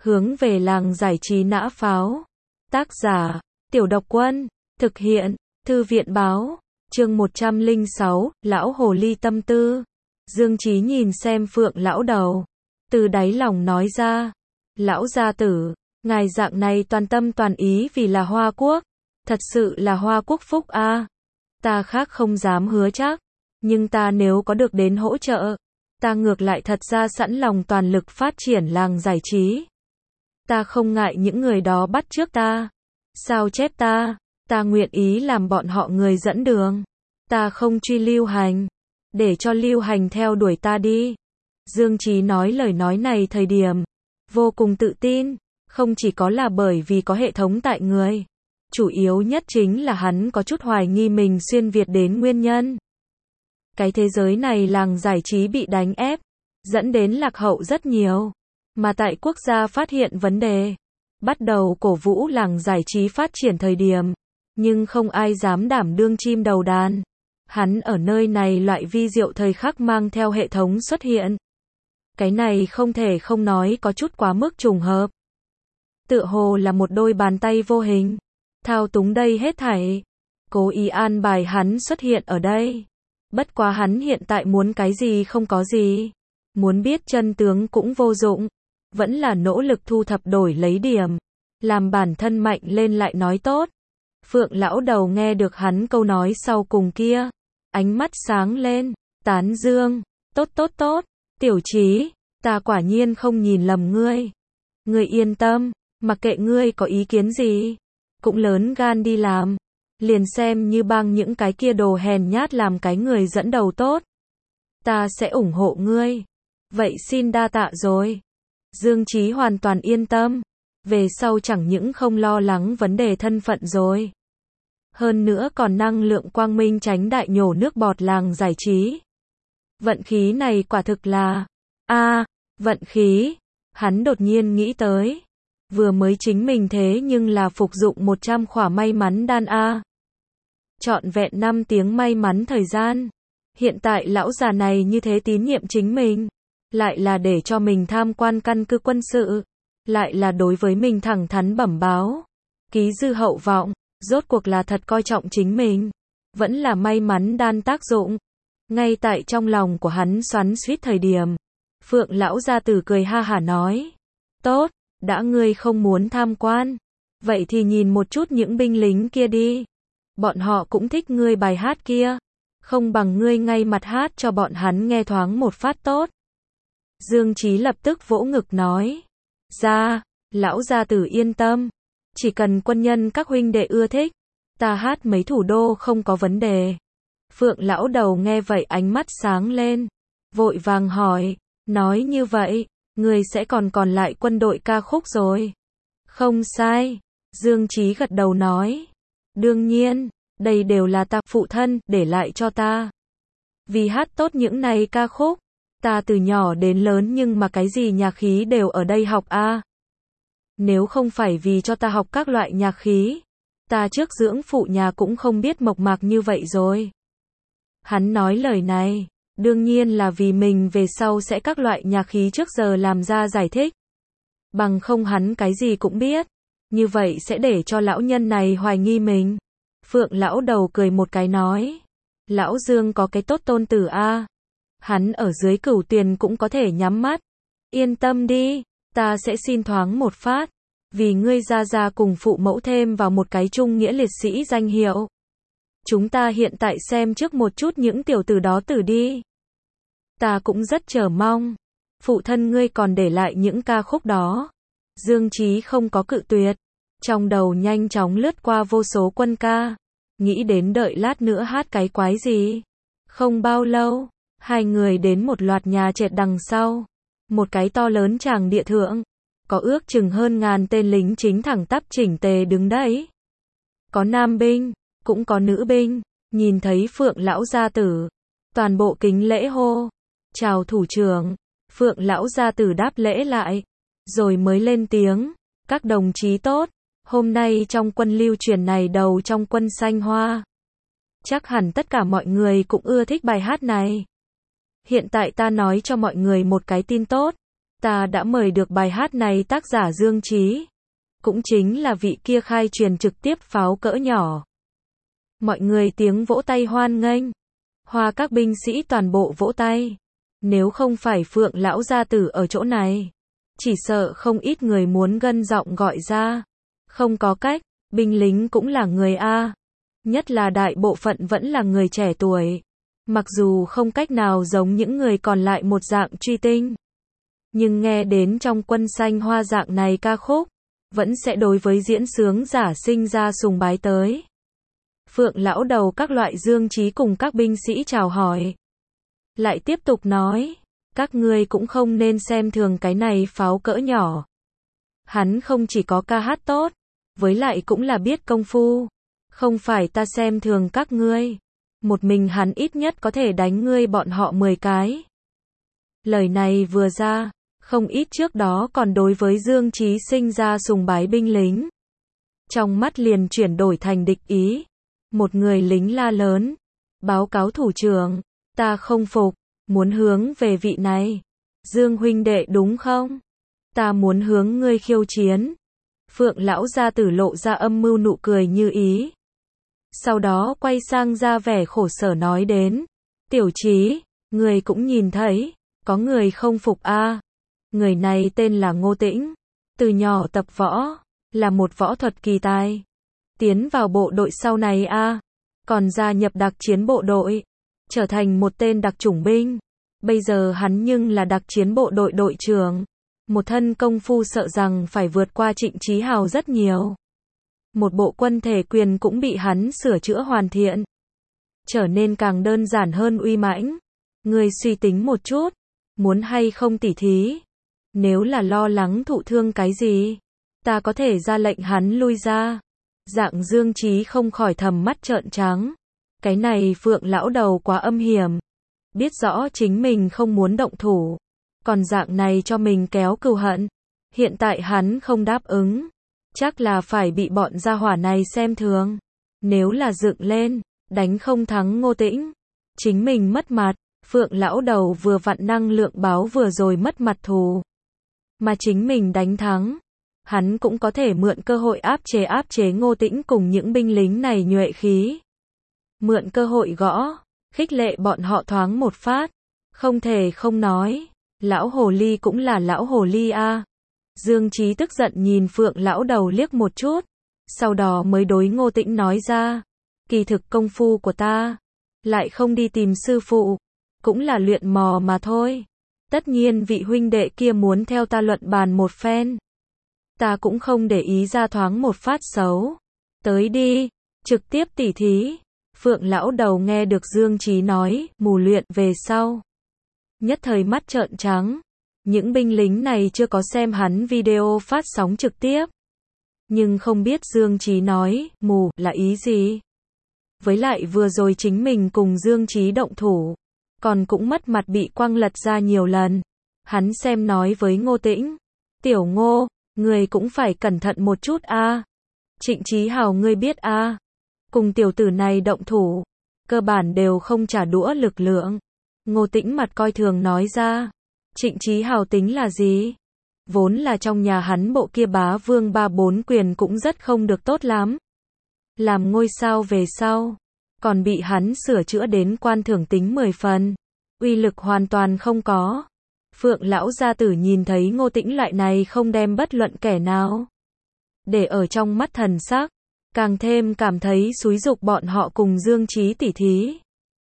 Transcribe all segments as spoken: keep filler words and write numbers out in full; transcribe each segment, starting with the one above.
Hướng về làng giải trí nã pháo. Tác giả, Tiểu Độc Quân. Thực hiện, Thư viện báo. Chương một trăm lẻ sáu, Lão Hồ Ly tâm tư. Dương Chí nhìn xem Phượng lão đầu. Từ đáy lòng nói ra. Lão gia tử, ngài dạng này toàn tâm toàn ý vì là Hoa Quốc. Thật sự là Hoa Quốc phúc a. Ta khác không dám hứa chắc. Nhưng ta nếu có được đến hỗ trợ, ta ngược lại thật ra sẵn lòng toàn lực phát triển làng giải trí. Ta không ngại những người đó bắt chước ta, sao chép ta, ta nguyện ý làm bọn họ người dẫn đường. Ta không truy lưu hành, để cho lưu hành theo đuổi ta đi. Dương Chí nói lời nói này thời điểm vô cùng tự tin, không chỉ có là bởi vì có hệ thống tại người, chủ yếu nhất chính là hắn có chút hoài nghi mình xuyên Việt đến nguyên nhân. Cái thế giới này làng giải trí bị đánh ép, dẫn đến lạc hậu rất nhiều. Mà tại quốc gia phát hiện vấn đề, bắt đầu cổ vũ làng giải trí phát triển thời điểm, nhưng không ai dám đảm đương chim đầu đàn. Hắn ở nơi này loại vi diệu thời khắc mang theo hệ thống xuất hiện. Cái này không thể không nói có chút quá mức trùng hợp. Tựa hồ là một đôi bàn tay vô hình, thao túng đây hết thảy, cố ý an bài hắn xuất hiện ở đây. Bất quá hắn hiện tại muốn cái gì không có gì, muốn biết chân tướng cũng vô dụng, vẫn là nỗ lực thu thập đổi lấy điểm, làm bản thân mạnh lên lại nói tốt. Phượng lão đầu nghe được hắn câu nói sau cùng kia, ánh mắt sáng lên, tán dương, tốt tốt tốt, Tiểu Chí, ta quả nhiên không nhìn lầm ngươi. Ngươi yên tâm, mặc kệ ngươi có ý kiến gì, cũng lớn gan đi làm, liền xem như bang những cái kia đồ hèn nhát làm cái người dẫn đầu tốt. Ta sẽ ủng hộ ngươi. Vậy xin đa tạ rồi. Dương Chí hoàn toàn yên tâm, về sau chẳng những không lo lắng vấn đề thân phận rồi, hơn nữa còn năng lượng quang minh tránh đại nhổ nước bọt làng giải trí. Vận khí này quả thực là, a, à, vận khí. Hắn đột nhiên nghĩ tới, vừa mới chính mình thế nhưng là phục dụng một trăm khỏa may mắn đan a. Trọn vẹn năm tiếng may mắn thời gian. Hiện tại lão già này như thế tín nhiệm chính mình, lại là để cho mình tham quan căn cứ quân sự, lại là đối với mình thẳng thắn bẩm báo, ký dư hậu vọng, rốt cuộc là thật coi trọng chính mình, vẫn là may mắn đan tác dụng. Ngay tại trong lòng của hắn xoắn xuýt thời điểm, Phượng lão gia tử cười ha hả nói, tốt, đã ngươi không muốn tham quan, vậy thì nhìn một chút những binh lính kia đi, bọn họ cũng thích ngươi bài hát kia, không bằng ngươi ngay mặt hát cho bọn hắn nghe thoáng một phát tốt. Dương Chí lập tức vỗ ngực nói, ra, lão gia tử yên tâm, chỉ cần quân nhân các huynh đệ ưa thích, ta hát mấy thủ đô không có vấn đề. Phượng lão đầu nghe vậy ánh mắt sáng lên, vội vàng hỏi, nói như vậy, người sẽ còn còn lại quân đội ca khúc rồi. Không sai, Dương Chí gật đầu nói, đương nhiên, đây đều là ta phụ thân để lại cho ta. Vì hát tốt những này ca khúc, ta từ nhỏ đến lớn nhưng mà cái gì nhạc khí đều ở đây học a. À. Nếu không phải vì cho ta học các loại nhạc khí, ta trước dưỡng phụ nhà cũng không biết mộc mạc như vậy rồi. Hắn nói lời này, đương nhiên là vì mình về sau sẽ các loại nhạc khí trước giờ làm ra giải thích. Bằng không hắn cái gì cũng biết, như vậy sẽ để cho lão nhân này hoài nghi mình. Phượng lão đầu cười một cái nói, lão Dương có cái tốt tôn tử a. À. Hắn ở dưới Cửu Tuyền cũng có thể nhắm mắt. Yên tâm đi, ta sẽ xin thoáng một phát, vì ngươi gia gia cùng phụ mẫu thêm vào một cái trung nghĩa liệt sĩ danh hiệu. Chúng ta hiện tại xem trước một chút những tiểu tử đó tử đi. Ta cũng rất chờ mong. Phụ thân ngươi còn để lại những ca khúc đó. Dương Chí không có cự tuyệt. Trong đầu nhanh chóng lướt qua vô số quân ca. Nghĩ đến đợi lát nữa hát cái quái gì. Không bao lâu, hai người đến một loạt nhà trệt đằng sau. Một cái to lớn tràng địa thượng. Có ước chừng hơn ngàn tên lính chính thẳng tắp chỉnh tề đứng đấy. Có nam binh, cũng có nữ binh. Nhìn thấy Phượng lão gia tử, toàn bộ kính lễ hô, chào thủ trưởng. Phượng lão gia tử đáp lễ lại, rồi mới lên tiếng, các đồng chí tốt, hôm nay trong quân lưu truyền này đầu trong quân xanh hoa. Chắc hẳn tất cả mọi người cũng ưa thích bài hát này. Hiện tại ta nói cho mọi người một cái tin tốt, Ta đã mời được bài hát này tác giả Dương Chí, cũng chính là vị kia khai truyền trực tiếp pháo cỡ nhỏ. Mọi người tiếng vỗ tay hoan nghênh. Hoa các binh sĩ toàn bộ vỗ tay. Nếu không phải Phượng lão gia tử ở chỗ này, chỉ sợ không ít người muốn gân giọng gọi ra. Không có cách, binh lính cũng là người A. Nhất là đại bộ phận vẫn là người trẻ tuổi. Mặc dù không cách nào giống những người còn lại một dạng truy tinh, nhưng nghe đến trong quân xanh hoa dạng này ca khúc, vẫn sẽ đối với diễn sướng giả sinh ra sùng bái tới. Phượng lão đầu các loại Dương Chí cùng các binh sĩ chào hỏi. Lại tiếp tục nói, các ngươi cũng không nên xem thường cái này pháo cỡ nhỏ. Hắn không chỉ có ca hát tốt, với lại cũng là biết công phu. Không phải ta xem thường các ngươi. Một mình hắn ít nhất có thể đánh ngươi bọn họ mười cái. Lời này vừa ra, không ít trước đó còn đối với Dương Chí sinh ra sùng bái binh lính. Trong mắt liền chuyển đổi thành địch ý. Một người lính la lớn. Báo cáo thủ trưởng, ta không phục, muốn hướng về vị này. Dương huynh đệ đúng không? Ta muốn hướng ngươi khiêu chiến. Phượng lão gia tử lộ ra âm mưu nụ cười như ý. Sau đó quay sang ra vẻ khổ sở nói đến. Tiểu Chí, người cũng nhìn thấy, có người không phục a. À. Người này tên là Ngô Tĩnh, từ nhỏ tập võ, là một võ thuật kỳ tài. Tiến vào bộ đội sau này a, à. Còn gia nhập đặc chiến bộ đội, trở thành một tên đặc chủng binh. Bây giờ hắn nhưng là đặc chiến bộ đội đội trưởng. Một thân công phu sợ rằng phải vượt qua Trịnh Chí Hào rất nhiều. Một bộ quân thể quyền cũng bị hắn sửa chữa hoàn thiện, trở nên càng đơn giản hơn uy mãnh. Ngươi suy tính một chút, muốn hay không tỉ thí? Nếu là lo lắng thụ thương cái gì, ta có thể ra lệnh hắn lui ra. Dạng Dương Chí không khỏi thầm mắt trợn trắng. Cái này Phượng lão đầu quá âm hiểm. Biết rõ chính mình không muốn động thủ, còn dạng này cho mình kéo cừu hận. Hiện tại hắn không đáp ứng, chắc là phải bị bọn gia hỏa này xem thường. Nếu là dựng lên, đánh không thắng Ngô Tĩnh, chính mình mất mặt. Phượng lão đầu vừa vặn năng lượng báo vừa rồi mất mặt thù. Mà chính mình đánh thắng, hắn cũng có thể mượn cơ hội áp chế áp chế Ngô Tĩnh cùng những binh lính này nhuệ khí. Mượn cơ hội gõ, khích lệ bọn họ thoáng một phát. Không thể không nói, lão hồ ly cũng là lão hồ ly a. À. Dương Chí tức giận nhìn Phượng lão đầu liếc một chút, sau đó mới đối Ngô Tĩnh nói ra, kỳ thực công phu của ta, lại không đi tìm sư phụ, cũng là luyện mò mà thôi. Tất nhiên vị huynh đệ kia muốn theo ta luận bàn một phen, ta cũng không để ý ra thoáng một phát xấu. Tới đi, trực tiếp tỉ thí. Phượng lão đầu nghe được Dương Chí nói, mù luyện về sau, nhất thời mắt trợn trắng. Những binh lính này chưa có xem hắn video phát sóng trực tiếp, nhưng không biết Dương Chí nói, mù, là ý gì. Với lại vừa rồi chính mình cùng Dương Chí động thủ, còn cũng mất mặt bị quăng lật ra nhiều lần. Hắn xem nói với Ngô Tĩnh, tiểu Ngô, người cũng phải cẩn thận một chút a. À. Trịnh Chí Hào ngươi biết a, à. Cùng tiểu tử này động thủ, cơ bản đều không trả đũa lực lượng. Ngô Tĩnh mặt coi thường nói ra. Trịnh Chí Hào tính là gì? Vốn là trong nhà hắn bộ kia bá vương ba bốn quyền cũng rất không được tốt lắm. Làm ngôi sao về sau, còn bị hắn sửa chữa đến quan thưởng tính mười phần. Uy lực hoàn toàn không có. Phượng lão gia tử nhìn thấy Ngô Tĩnh loại này không đem bất luận kẻ nào để ở trong mắt thần sắc, càng thêm cảm thấy xúi giục bọn họ cùng Dương Chí tỉ thí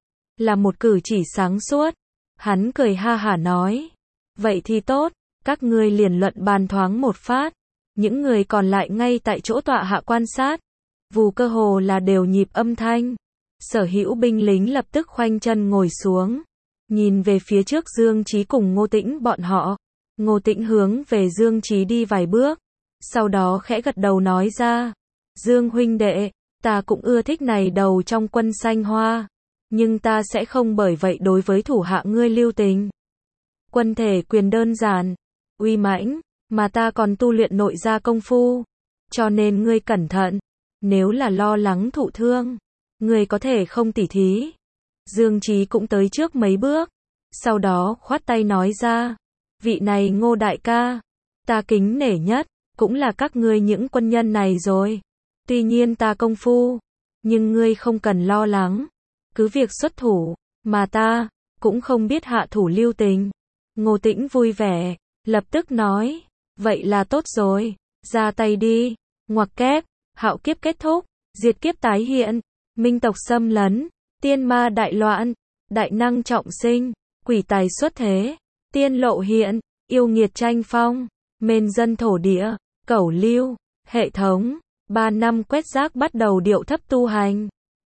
là một cử chỉ sáng suốt. Hắn cười ha hả nói, vậy thì tốt, các ngươi liền luận bàn thoáng một phát. Những người còn lại ngay tại chỗ tọa hạ quan sát, vù cơ hồ là đều nhịp âm thanh. Sở hữu binh lính lập tức khoanh chân ngồi xuống, nhìn về phía trước Dương Chí cùng Ngô Tĩnh bọn họ. Ngô Tĩnh hướng về Dương Chí đi vài bước, sau đó khẽ gật đầu nói ra, Dương huynh đệ, ta cũng ưa thích này đầu trong quân xanh hoa, nhưng ta sẽ không bởi vậy đối với thủ hạ ngươi lưu tình. Quân thể quyền đơn giản, uy mãnh, mà ta còn tu luyện nội gia công phu, cho nên ngươi cẩn thận, nếu là lo lắng thụ thương, ngươi có thể không tỉ thí. Dương Chí cũng tới trước mấy bước, sau đó khoát tay nói ra, vị này Ngô đại ca, ta kính nể nhất, cũng là các ngươi những quân nhân này rồi. Tuy nhiên ta công phu, nhưng ngươi không cần lo lắng, cứ việc xuất thủ, mà ta cũng không biết hạ thủ lưu tình. Ngô Tĩnh vui vẻ, lập tức nói, vậy là tốt rồi, ra tay đi. Ngoặc kép, hạo kiếp kết thúc, diệt kiếp tái hiện, minh tộc xâm lấn, tiên ma đại loạn, đại năng trọng sinh, quỷ tài xuất thế, tiên lộ hiện, yêu nghiệt tranh phong, mên dân thổ địa, cẩu lưu, hệ thống, ba năm quét rác bắt đầu điệu thấp tu hành.